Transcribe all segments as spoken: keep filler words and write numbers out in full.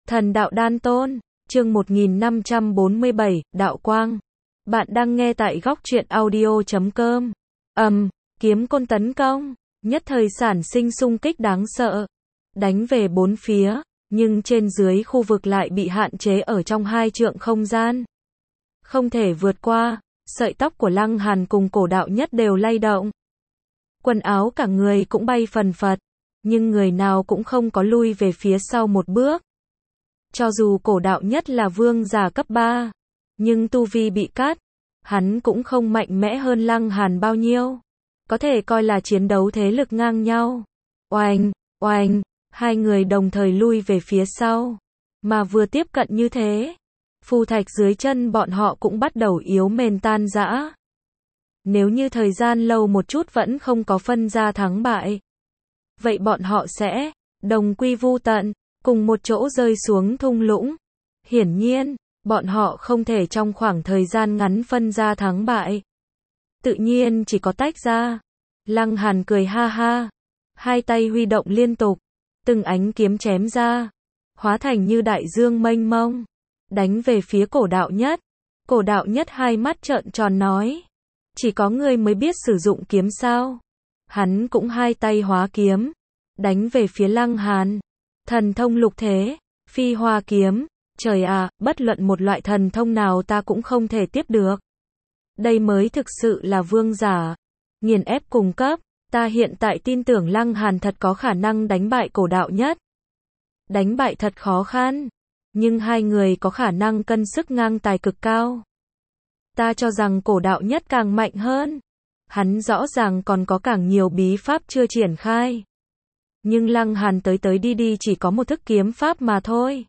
Thần đạo đan tôn, chương một nghìn năm trăm bốn mươi bảy, đạo quang. Bạn đang nghe tại góc truyện audio chấm com. Ầm, um, kiếm côn tấn công, nhất thời sản sinh xung kích đáng sợ, đánh về bốn phía, nhưng trên dưới khu vực lại bị hạn chế ở trong hai trượng không gian, không thể vượt qua. Sợi tóc của Lăng Hàn cùng Cổ Đạo Nhất đều lay động, quần áo cả người cũng bay phần phật, nhưng người nào cũng không có lui về phía sau một bước. Cho dù Cổ Đạo Nhất là vương giả cấp ba, nhưng tu vi bị cắt, hắn cũng không mạnh mẽ hơn Lăng Hàn bao nhiêu, có thể coi là chiến đấu thế lực ngang nhau. Oanh, oanh, hai người đồng thời lui về phía sau, mà vừa tiếp cận như thế, phù thạch dưới chân bọn họ cũng bắt đầu yếu mềm tan rã. Nếu như thời gian lâu một chút vẫn không có phân ra thắng bại, vậy bọn họ sẽ đồng quy vu tận, cùng một chỗ rơi xuống thung lũng. Hiển nhiên, bọn họ không thể trong khoảng thời gian ngắn phân ra thắng bại, tự nhiên chỉ có tách ra. Lăng Hàn cười ha ha, hai tay huy động liên tục, từng ánh kiếm chém ra, hóa thành như đại dương mênh mông, đánh về phía Cổ Đạo Nhất. Cổ Đạo Nhất hai mắt trợn tròn nói, chỉ có ngươi mới biết sử dụng kiếm sao? Hắn cũng hai tay hóa kiếm, đánh về phía Lăng Hàn. Thần thông lục thế, phi hoa kiếm, trời à, bất luận một loại thần thông nào ta cũng không thể tiếp được. Đây mới thực sự là vương giả, nghiền ép cùng cấp. Ta hiện tại tin tưởng Lăng Hàn thật có khả năng đánh bại Cổ Đạo Nhất. Đánh bại thật khó khăn, nhưng hai người có khả năng cân sức ngang tài cực cao. Ta cho rằng Cổ Đạo Nhất càng mạnh hơn, hắn rõ ràng còn có càng nhiều bí pháp chưa triển khai. Nhưng Lăng Hàn tới tới đi đi chỉ có một thức kiếm pháp mà thôi.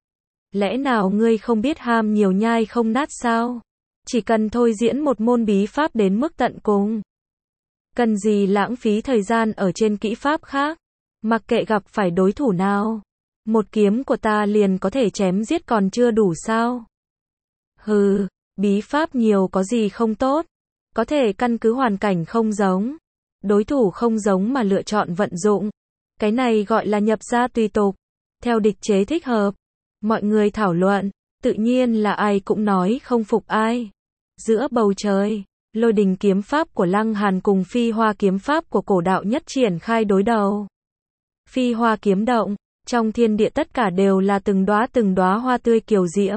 Lẽ nào ngươi không biết ham nhiều nhai không nát sao? Chỉ cần thôi diễn một môn bí pháp đến mức tận cùng, cần gì lãng phí thời gian ở trên kỹ pháp khác? Mặc kệ gặp phải đối thủ nào, một kiếm của ta liền có thể chém giết còn chưa đủ sao? Hừ, bí pháp nhiều có gì không tốt? Có thể căn cứ hoàn cảnh không giống, đối thủ không giống mà lựa chọn vận dụng. Cái này gọi là nhập gia tùy tục, theo địch chế thích hợp. Mọi người thảo luận, tự nhiên là ai cũng nói không phục ai. Giữa bầu trời, lôi đình kiếm pháp của Lăng Hàn cùng phi hoa kiếm pháp của Cổ Đạo Nhất triển khai đối đầu. Phi hoa kiếm động, trong thiên địa tất cả đều là từng đóa từng đóa hoa tươi kiều diễm.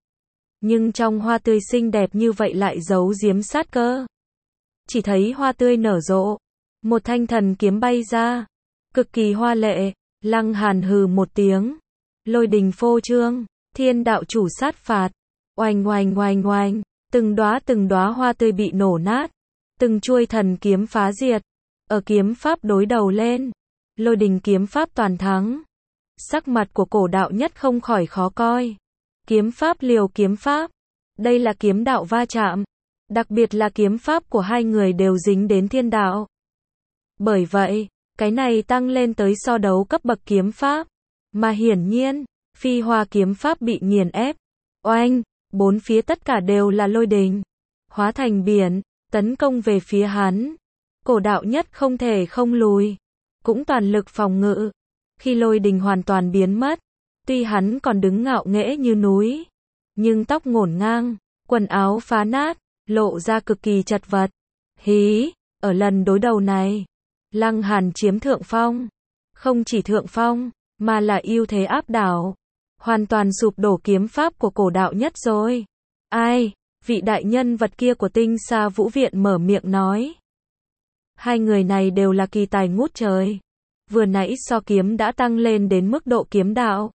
Nhưng trong hoa tươi xinh đẹp như vậy lại giấu giếm sát cơ. Chỉ thấy hoa tươi nở rộ, một thanh thần kiếm bay ra, cực kỳ hoa lệ. Lăng Hàn hừ một tiếng, lôi đình phô trương, thiên đạo chủ sát phạt. Oanh oanh oanh oanh, từng đóa từng đóa hoa tươi bị nổ nát, từng chuôi thần kiếm phá diệt. Ở kiếm pháp đối đầu lên, lôi đình kiếm pháp toàn thắng. Sắc mặt của Cổ Đạo Nhất không khỏi khó coi. Kiếm pháp liều kiếm pháp, đây là kiếm đạo va chạm, đặc biệt là kiếm pháp của hai người đều dính đến thiên đạo. Bởi vậy, cái này tăng lên tới so đấu cấp bậc kiếm pháp, mà hiển nhiên, phi hoa kiếm pháp bị nghiền ép. Oanh, bốn phía tất cả đều là lôi đình, hóa thành biển, tấn công về phía hắn. Cổ Đạo Nhất không thể không lùi, cũng toàn lực phòng ngự. Khi lôi đình hoàn toàn biến mất, tuy hắn còn đứng ngạo nghễ như núi, nhưng tóc ngổn ngang, quần áo phá nát, lộ ra cực kỳ chật vật. Hí, ở lần đối đầu này, Lăng Hàn chiếm thượng phong. Không chỉ thượng phong, mà là ưu thế áp đảo, hoàn toàn sụp đổ kiếm pháp của Cổ Đạo Nhất rồi. Ai, vị đại nhân vật kia của Tinh Sa Vũ Viện mở miệng nói. Hai người này đều là kỳ tài ngút trời. Vừa nãy so kiếm đã tăng lên đến mức độ kiếm đạo.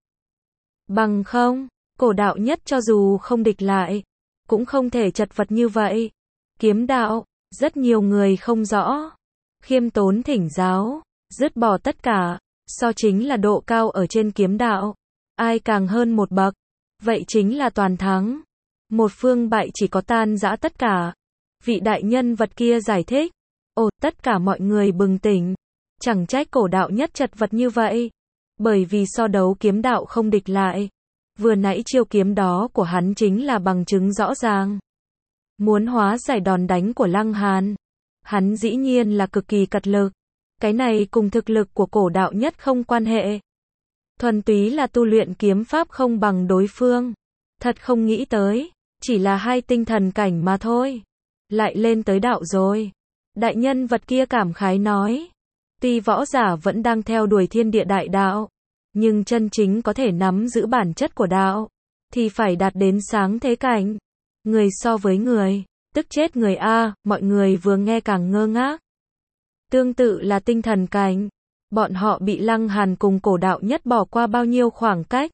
Bằng không, Cổ Đạo Nhất cho dù không địch lại, cũng không thể chật vật như vậy. Kiếm đạo, rất nhiều người không rõ. Khiêm tốn thỉnh giáo, dứt bỏ tất cả, so chính là độ cao ở trên kiếm đạo. Ai càng hơn một bậc, vậy chính là toàn thắng. Một phương bại chỉ có tan rã tất cả. Vị đại nhân vật kia giải thích. Ồ, tất cả mọi người bừng tỉnh. Chẳng trách Cổ Đạo Nhất chật vật như vậy. Bởi vì so đấu kiếm đạo không địch lại. Vừa nãy chiêu kiếm đó của hắn chính là bằng chứng rõ ràng. Muốn hóa giải đòn đánh của Lăng Hàn, hắn dĩ nhiên là cực kỳ cật lực. Cái này cùng thực lực của Cổ Đạo Nhất không quan hệ. thuần túy là tu luyện kiếm pháp không bằng đối phương. Thật không nghĩ tới, chỉ là hai tinh thần cảnh mà thôi. Lại lên tới đạo rồi. Đại nhân vật kia cảm khái nói. Tuy võ giả vẫn đang theo đuổi thiên địa đại đạo, nhưng chân chính có thể nắm giữ bản chất của đạo, thì phải đạt đến sáng thế cảnh. Người so với người, tức chết người a, mọi người vừa nghe càng ngơ ngác. Tương tự là tinh thần cảnh, bọn họ bị Lăng Hàn cùng cổ đạo nhất bỏ qua bao nhiêu khoảng cách.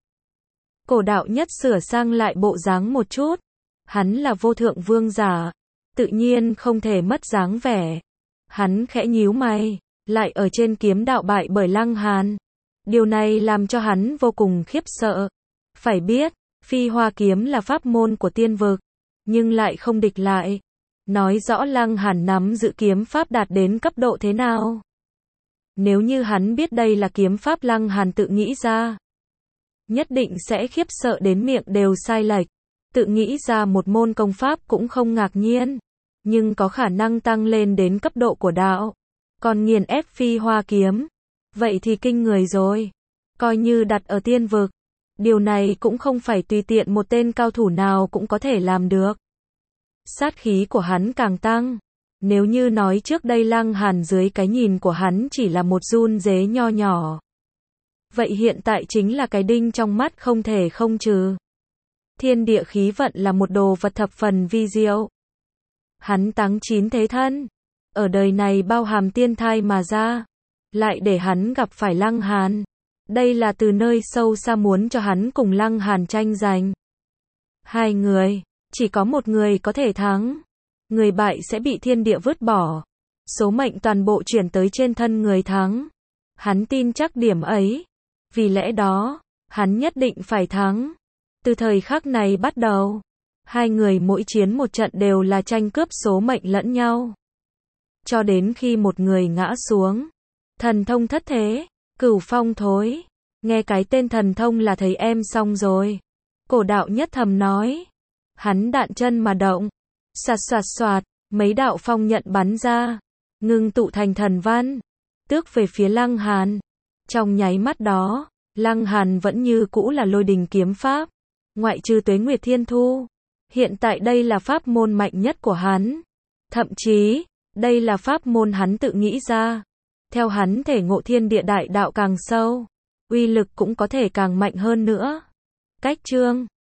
Cổ đạo nhất sửa sang lại bộ dáng một chút. Hắn là vô thượng vương giả, tự nhiên không thể mất dáng vẻ. Hắn khẽ nhíu mày, lại ở trên kiếm đạo bại bởi Lăng Hàn. Điều này làm cho hắn vô cùng khiếp sợ. Phải biết, Phi Hoa kiếm là pháp môn của tiên vực, nhưng lại không địch lại. Nói rõ Lăng Hàn nắm giữ kiếm pháp đạt đến cấp độ thế nào. Nếu như hắn biết đây là kiếm pháp Lăng Hàn tự nghĩ ra, nhất định sẽ khiếp sợ đến miệng đều sai lệch. Tự nghĩ ra một môn công pháp cũng không ngạc nhiên, nhưng có khả năng tăng lên đến cấp độ của đạo, còn nghiền ép Phi Hoa kiếm, vậy thì kinh người rồi. Coi như đặt ở tiên vực, điều này cũng không phải tùy tiện một tên cao thủ nào cũng có thể làm được. Sát khí của hắn càng tăng. Nếu như nói trước đây Lăng Hàn dưới cái nhìn của hắn chỉ là một run rế nho nhỏ, vậy hiện tại chính là cái đinh trong mắt không thể không trừ. Thiên địa khí vận là một đồ vật thập phần vi diệu. Hắn táng chín thế thân, ở đời này bao hàm tiên thai mà ra, lại để hắn gặp phải Lăng Hàn. Đây là từ nơi sâu xa muốn cho hắn cùng Lăng Hàn tranh giành. Hai người, chỉ có một người có thể thắng. Người bại sẽ bị thiên địa vứt bỏ. Số mệnh toàn bộ chuyển tới trên thân người thắng. Hắn tin chắc điểm ấy. Vì lẽ đó, hắn nhất định phải thắng. Từ thời khắc này bắt đầu, hai người mỗi chiến một trận đều là tranh cướp số mệnh lẫn nhau. Cho đến khi một người ngã xuống. Thần thông thất thế, Cửu Phong thối. Nghe cái tên thần thông là thấy em xong rồi. Cổ đạo nhất thầm nói. Hắn đạn chân mà động. Soạt soạt soạt, mấy đạo phong nhận bắn ra, ngưng tụ thành thần văn, tước về phía Lăng Hàn. Trong nháy mắt đó, Lăng Hàn vẫn như cũ là lôi đình kiếm pháp, ngoại trừ Tuế Nguyệt Thiên Thu. Hiện tại đây là pháp môn mạnh nhất của hắn. Thậm chí, đây là pháp môn hắn tự nghĩ ra. Theo hắn thể ngộ thiên địa đại đạo càng sâu, uy lực cũng có thể càng mạnh hơn nữa. Cách chương